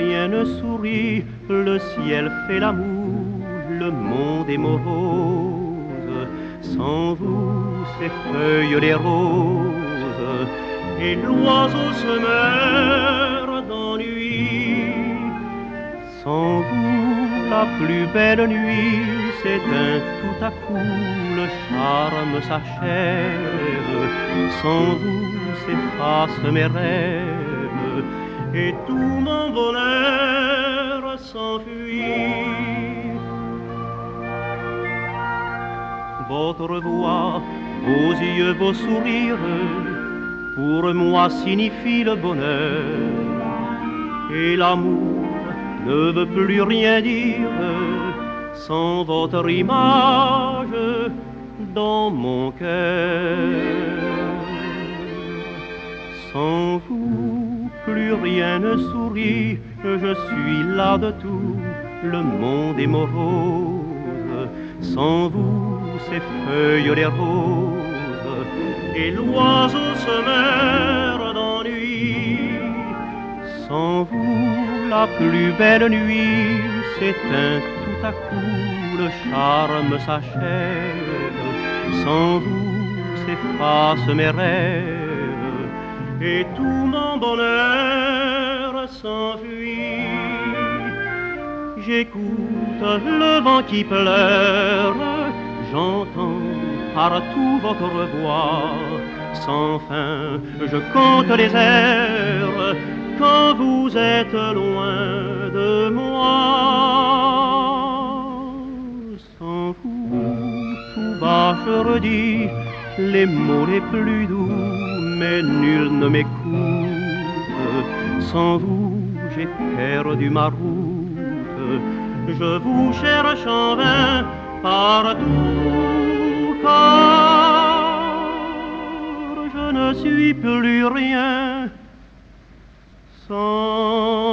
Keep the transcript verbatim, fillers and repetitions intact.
rien ne sourit, le ciel fait l'amour, le monde est morose. Sans vous, ces feuilles les roses, et l'oiseau se meurt d'ennui. Sans vous, la plus belle nuit s'éteint tout à coup, le charme s'achève. Sans vous s'effacent mes rêves, et tout mon bonheur s'enfuit. Votre voix, vos yeux, vos sourires, pour moi signifient le bonheur. Et l'amour ne veut plus rien dire sans votre image dans mon cœur. Sans vous, plus rien ne sourit, je suis là de tout, le monde est morose. Sans vous, ces feuilles les roses, et l'oiseau se meurt d'ennui. Sans vous, la plus belle nuit s'éteint tout à coup, le charme s'achève. Sans vous s'effacent mes rêves, et tout mon bonheur s'enfuit. J'écoute le vent qui pleure, j'entends partout votre voix. Sans fin, je compte les heures quand vous êtes loin de moi. Sans vous, tout bas je redis les mots les plus doux, mais nul ne m'écoute. Sans vous, j'ai perdu ma route, je vous cherche en vain partout, car je ne suis plus rien sans